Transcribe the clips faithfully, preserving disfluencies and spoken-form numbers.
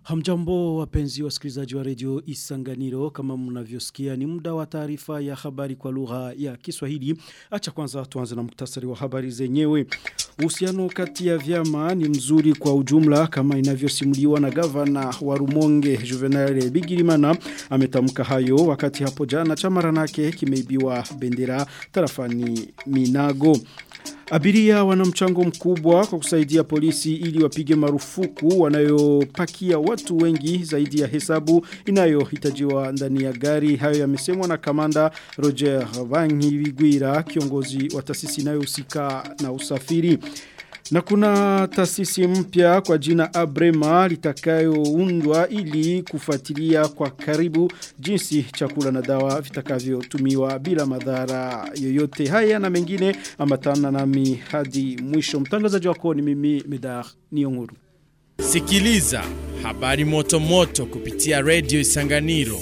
Hamjambo wapenzi wasikilizaji wa Radio Isanganiro, kama mnavyosikia ni muda wa taarifa ya habari kwa lugha ya Kiswahili. Acha kwanza tuanze na muktasari wa habari zenyewe. Uhusiano kati ya vyama ni mzuri kwa ujumla kama inavyosimuliwa na gavana wa Rumonge Juvenal Bigirimana. Ametamka hayo wakati hapo jana chama ranake kimeibiwa bendera tarafani Minago. Abiria wana mchango mkubwa kwa kusaidia polisi ili wapige marufuku wanayopakia watu wengi zaidi ya hesabu inayohitajiwa ndani ya gari. Hayo yamesemwa na kamanda Roger Bangibigwira, kiongozi wa taasisi inayohusika na usafiri. Na kuna taasisi mpya kwa jina Abrema litakayoundwa ili kufuatilia kwa karibu jinsi chakula na dawa vitakavyotumiwa bila madhara yoyote. Haya na mengine ambatana nami hadi mwisho. Mtangazaji wako ni mimi Medar Nionguru. Sikiliza habari moto moto kupitia Radio Isanganiro.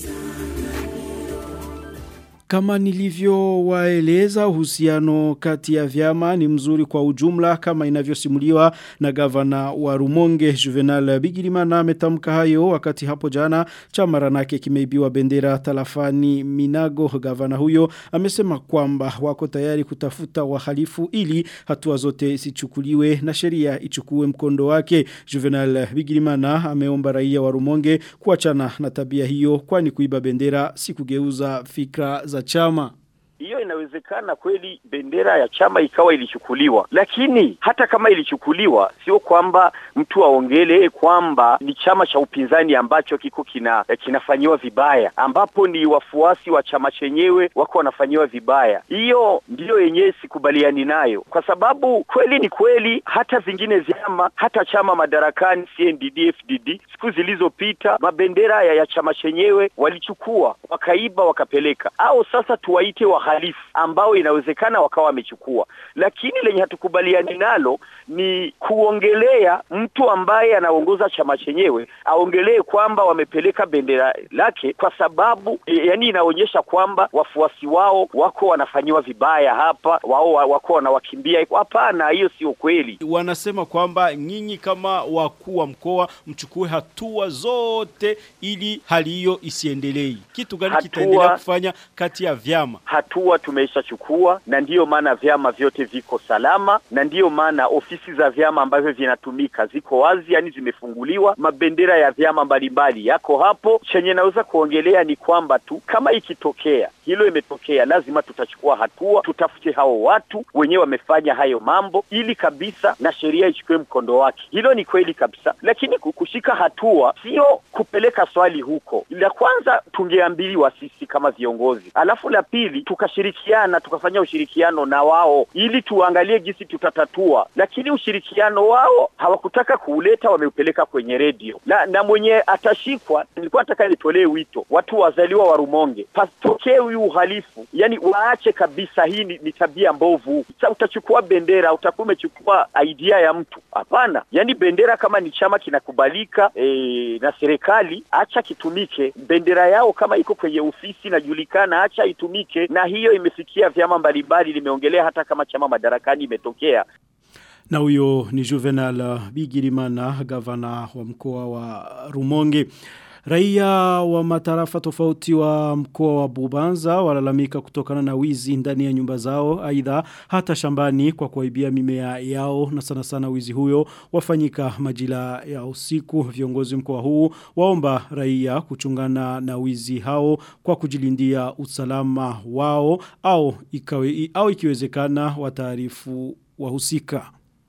Kama nilivyo waeleza, uhusiano kati ya vyama ni mzuri kwa ujumla kama inavyosimuliwa na gavana wa Rumonge Juvenal Bigirimana. Ametamka hayo wakati hapo jana chama ranake kimeibiwa bendera tarafani Minago. Gavana huyo amesema kwamba wako tayari kutafuta wahalifu ili hatua zote isichukuliwe na sheria ichukue mkondo wake. Juvenal Bigirimana ameomba raia wa Rumonge kuachana na tabia hiyo, kwani kuiba bendera si kugeuza fikra za chama. Hiyo inawezekana kweli bendera ya chama ikawa ilichukuliwa, lakini hata kama ilichukuliwa sio kwamba mtu aongele kwamba ni chama cha upinzani ambacho kiko kina kinafanywa vibaya, ambapo ni wafuasi wa chama chenyewe wako wanafanywa vibaya. Hiyo ndio yenyewe sikubaliani nayo, kwa sababu kweli ni kweli hata vingine vyama, hata chama madarakani C N D D F D D siku zilizopita mabendera ya, ya chama chenyewe walichukua, wakaiba, wakapeleka. Au sasa tuwaite wa halifu ambao inawezekana wakawa wamechukua, lakini lenye hatukubaliani nalo ni kuongelea mtu ambaye anaongoza chama chenyewe aongelee kwamba wamepeleka bendera lake, kwa sababu e, yani inaonyesha kwamba wafuasi wao wako wanafanywa vibaya hapa, wao wako wanawakimbia. Hapana, hiyo sio kweli. Wanasema kwamba nyinyi kama wakuu wa mkoa mchukue hatua zote ili hali hiyo isiendelee. Kitu gani kitaendelea kufanya kati ya vyama? Hatua tumeshachukua, na ndiyo maana vyama vyote viko salama, na ndiyo maana ofisi za vyama ambavyo vinatumika ziko wazi, yani zimefunguliwa. Mabendera ya vyama mbalimbali yako hapo. Chenye naweza kuongelea ni kwamba tu kama ikitokea hilo imetokea, lazima tutachukua hatua, tutafute hao watu wenyewe wamefanya hayo mambo ili kabisa na sheria ichukue mkondo wake. Hilo ni kweli kabisa, lakini kushika hatua sio kupeleka swali huko. La kwanza tungeambiwa sisi kama viongozi, alafu la pili tukashirikiana, tukafanya ushirikiano na wao ili tuangalie jinsi tutatatua, lakini ushirikiano wao hawakutaka kuuleta, wameupeleka kwenye radio. Na, na mwenye atashikwa, nilikuwa nataka nitolee wito watu wazaliwa wa Rumonge, pasitokee huyu uhalifu, yani waache kabisa. Hii ni, ni tabia mbovu. Sasa utachukua bendera, utakuwa umechukua idea ya mtu. Hapana, yani bendera kama ni chama kinakubalika e, na serikali, acha kitumike. Bendera yao kama iko kwenye ofisi na julikana, acha itumike. Na hiyo imefikia vyama mbalimbali, limeongelea hata kama chama madarakani imetokea. Na huyo ni Juvenal Bigirimana, gavana wa mkoa wa Rumonge. Raia wa matarafa tofauti wa mkoa wa Bubanza walalamika kutokana na wizi ndani ya nyumba zao, aidha hata shambani kwa kuibia mimea yao, na sana sana wizi huyo wafanyika majira ya usiku. Viongozi mkoa huu waomba raia kuchungana na wizi hao kwa kujilindia usalama wao, au ikawe, au ikiwezekana wataarifu wahusika.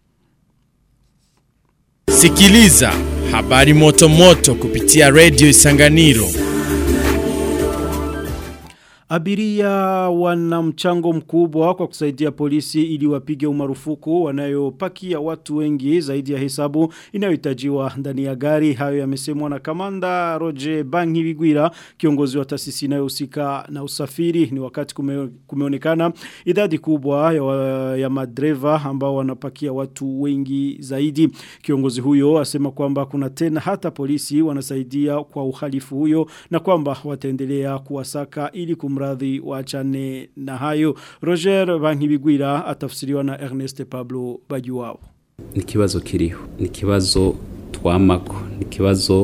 Sikiliza habari moto moto kupitia Radio Isanganiro. Abiria wana mchango mkubwa kwa kusaidia polisi ili wapige umarufuku wanayopakia watu wengi zaidi ya hesabu inayohitajiwa ndani ya gari. Hayo yamesemwa na kamanda Roger Bangibigwira, kiongozi wa taasisi inayohusika na usafiri. Ni wakati kume, kumeonekana idadi kubwa ya, ya madreva ambao wanapakia watu wengi zaidi. Kiongozi huyo asema kwamba kuna tena hata polisi wanasaidia kwa uhalifu huyo, na kwamba wataendelea kuwasaka ili kum mradhi waachane na hayo. Roger Bangibigwira atafsiriwa na Ernest Pablo Bajuwao. Ni kibazo kiriho, ni kibazo twamako, ni kibazo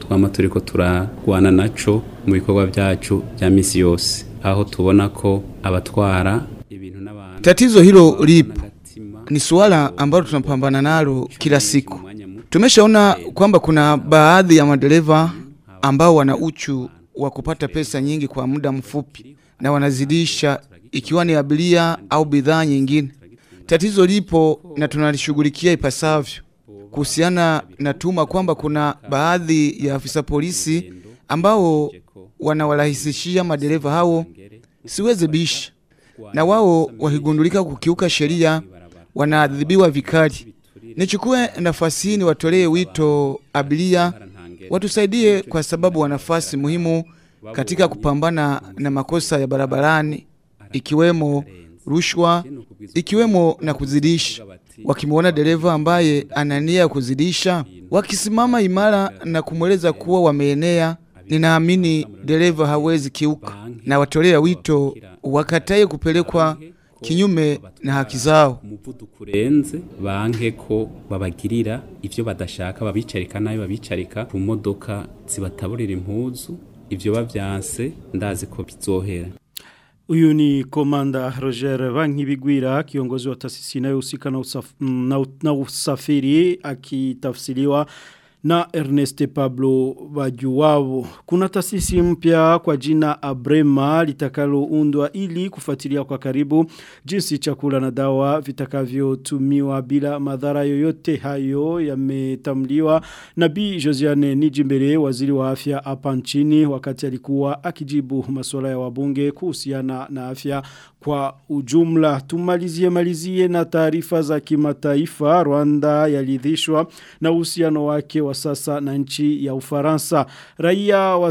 twama turiko turagwana naco mu bikorwa byacu bya misi yose, aho tubona ko abatwara ibintu n'abantu. Tatizo hilo lipo, ni suala ambalo tunapambana nalo kila siku. Tumeshaona kwamba kuna baadhi ya madereva ambao wana uchu wa kupata pesa nyingi kwa muda mfupi na wanazidisha, ikiwa ni abiria au bidhaa nyingine. Tatizo lipo na tunalishughulikia ipasavyo. Kuhusiana na tuma kwamba kuna baadhi ya afisa polisi ambao wanawarahisishia madereva hao, siweze bisha, na wao wakigundulika kukiuka sheria wanaadhibiwa vikali. Nichukue nafasi hii watolee wito abiria watusaidie, kwa sababu wana nafasi muhimu katika kupambana na makosa ya barabarani, ikiwemo rushwa, ikiwemo na kuzidisha. Wakimuona dereva ambaye anania kuzidisha, wakisimama imara na kumweleza kuwa wameenea, ninaamini dereva hawezi kiuka, na watolea wito wakataye kupelekwa kinyume na haki zao. Umuvuduko urenze banke ko babagirira ivyo badashaka, babicarika nayo babicarika ku modoka zibataburira impuzu, ivyo bavyanse ndazi ko bizohera. Uyu ni Komanda Roger Bankibigwira, kiongozi wa taasisi inayohusika na, usaf, na, na usafiri, akitafsiriwa na Ernest Pablo Bajuwabo. Kuna taasisi mpya kwa jina Abrema litakaloundwa ili kufuatilia kwa karibu jinsi chakula na dawa vitakavyotumiwa bila madhara yoyote. Hayo yametamliwa na Bi Josiane Nijimbere, waziri wa afya hapa nchini, wakati alikuwa akijibu masuala ya wabunge kuhusiana na afya kwa ujumla. Tumalizie malizie na taarifa za kimataifa. Rwanda yalidhishwa na uhusiano wake wa sasa na nchi ya Ufaransa. Raia wa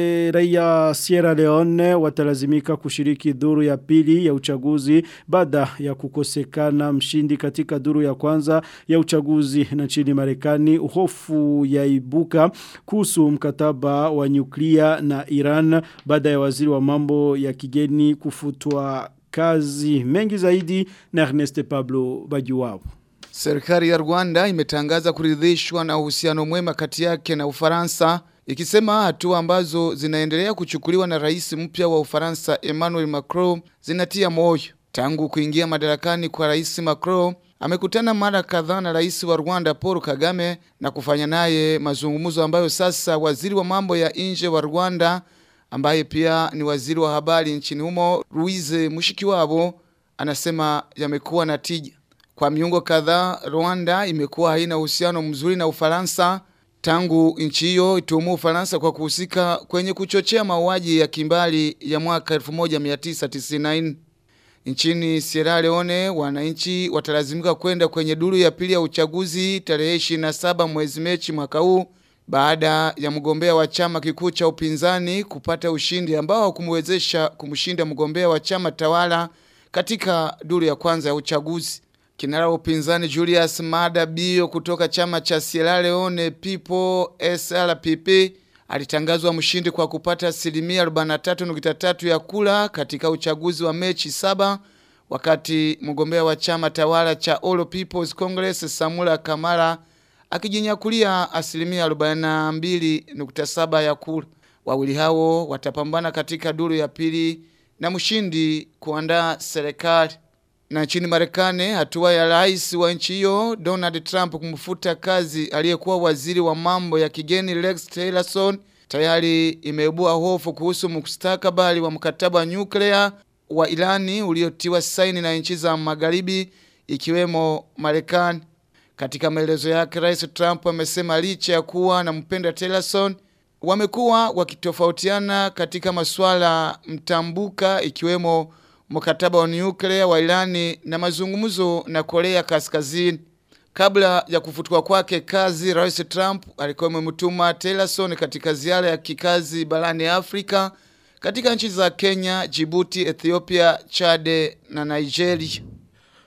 raia Sierra Leone watalazimika kushiriki duru ya pili ya uchaguzi baada ya kukosekana mshindi katika duru ya kwanza ya uchaguzi. Na nchini Marekani hofu yaibuka kuhusu mkataba wa nyuklia na Iran baada ya waziri wa mambo ya kigeni kufutwa kazi. Mengi zaidi na Ernest Pablo Bajuwabo. Serikali ya Rwanda imetangaza kuridhishwa na uhusiano mwema kati yake na Ufaransa, ikisema hatua ambazo zinaendelea kuchukuliwa na rais mpya wa Ufaransa Emmanuel Macron zinatia moyo. Tangu kuingia madarakani kwa rais Macron, amekutana mara kadhaa na rais wa Rwanda Paul Kagame na kufanya naye mazungumzo ambayo sasa waziri wa mambo ya nje wa Rwanda, ambaye pia ni waziri wa habari nchini humo, Louise Mushikiwabo, anasema yamekuwa na tija. Kwa miongo kadhaa Rwanda imekuwa haina uhusiano mzuri na Ufaransa tangu nchi hiyo ituhumu Ufaransa kwa kuhusika kwenye kuchochea mauaji ya kimbali ya mwaka elfu moja mia tisa tisini na nne. Nchini Sierra Leone wananchi watalazimika kwenda kwenye duru ya pili ya uchaguzi tarehe ishirini na saba mwezi Machi mwaka huu, baada ya mgombea wa chama kikuu cha upinzani kupata ushindi ambao kumwezesha kumshinda mgombea wa chama tawala katika duru ya kwanza ya uchaguzi. Kinara upinzani Julius Maada Bio kutoka chama cha Sierra Leone People S R P P alitangazwa mshindi kwa kupata asilimia arobaini na tatu nukta tatu ya kura katika uchaguzi wa Machi saba, wakati mgombea wa chama tawala cha All People's Congress Samura Kamara akijinyakulia asilimia arobaini na mbili nukta saba ya kura. Wawili hao watapambana katika duru ya pili na mshindi kuandaa serikali. Na nchini Marekani, hatua ya rais wa nchi hiyo Donald Trump kumfuta kazi aliyekuwa waziri wa mambo ya kigeni Rex Tillerson tayari imeibua hofu kuhusu mustakabali wa mkataba wa nyuklia wa Irani uliotiwa saini na nchi za magharibi ikiwemo Marekani. Katika maelezo yake, Rais Trump amesema licha ya kuwa na mpenda Tillerson, wamekuwa wakitofautiana katika masuala mtambuka ikiwemo mkataba wa nyuklia wa Irani na mazungumzo na Korea Kaskazini. Kabla ya kufutwa kwake kazi, Rais Trump alikuwa amemtuma Tillerson katika ziara ya kikazi barani Afrika katika nchi za Kenya, Djibouti, Ethiopia, Chad na Nigeria.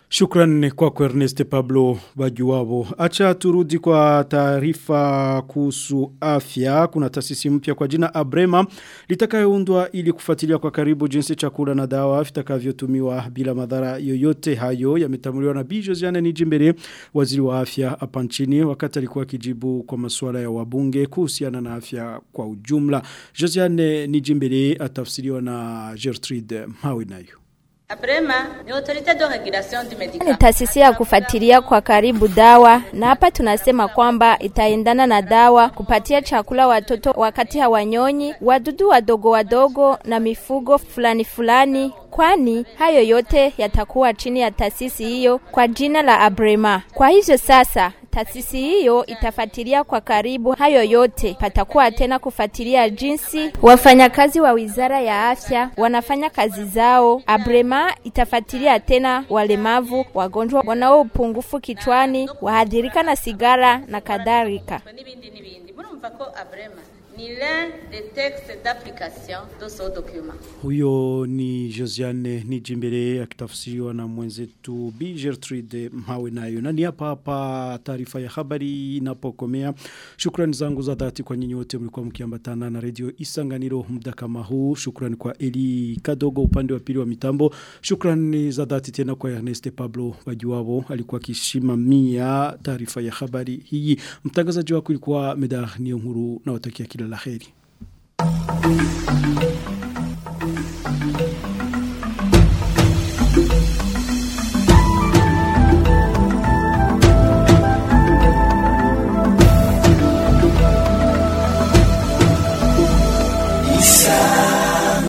Shukran kwa Ernest Pablo Bajuwabo. Acha turudi kwa taarifa kuhusu afya. Kuna taasisi mpya kwa jina Abrema litakayoundwa ili kufuatilia kwa karibu jinsi chakula na dawa vitakavyotumiwa bila madhara yoyote. Hayo yametambuliwa na Bi Josiane Nijimbere, waziri wa afya hapa nchini, wakati alikuwa akijibu kwa masuala ya wabunge kuhusiana na afya kwa ujumla. Josiane Nijimbere atafsiriwa na Gertrude Mawinayo. Abrema ni autorité de régulation du médicament. Ni taasisi ya kufuatilia kwa karibu dawa, na hapa tunasema kwamba itaendana na dawa kupatia chakula watoto wakati hawanyonyi, wadudu wadogo wadogo na mifugo fulani fulani, kwani hayo yote yatakuwa chini ya taasisi hiyo kwa jina la Abrema. Kwa hivyo sasa taasisi hiyo itafuatilia kwa karibu hayo yote. Patakuwa tena kufuatilia jinsi wafanyakazi wa Wizara ya Afya wanafanya kazi zao. Abrema itafuatilia tena walemavu, wagonjwa wanao upungufu kichwani, wahadhirika na sigara na kadhalika. Ni l'un des textes d'application de ce document. Huyo ni Josiane Nijimbere akitafsiriwa na mwenzetu Bi Gertrude Mhawenayo. Na ni hapa hapa taarifa ya habari inapokomea. Shukrani zangu za dhati kwa nyinyi wote mlikuwa mkiambatana na Radio Isanganiro muda kama huu. Shukrani kwa Eli Kadogo upande wa pili wa mitambo. Shukrani za dhati tena kwa Ernest Pablo Bajuwabo alikuwa akishimamia taarifa ya habari hii. Mtangazaji wako alikuwa Medar Niyonkuru na watakia kila la heri.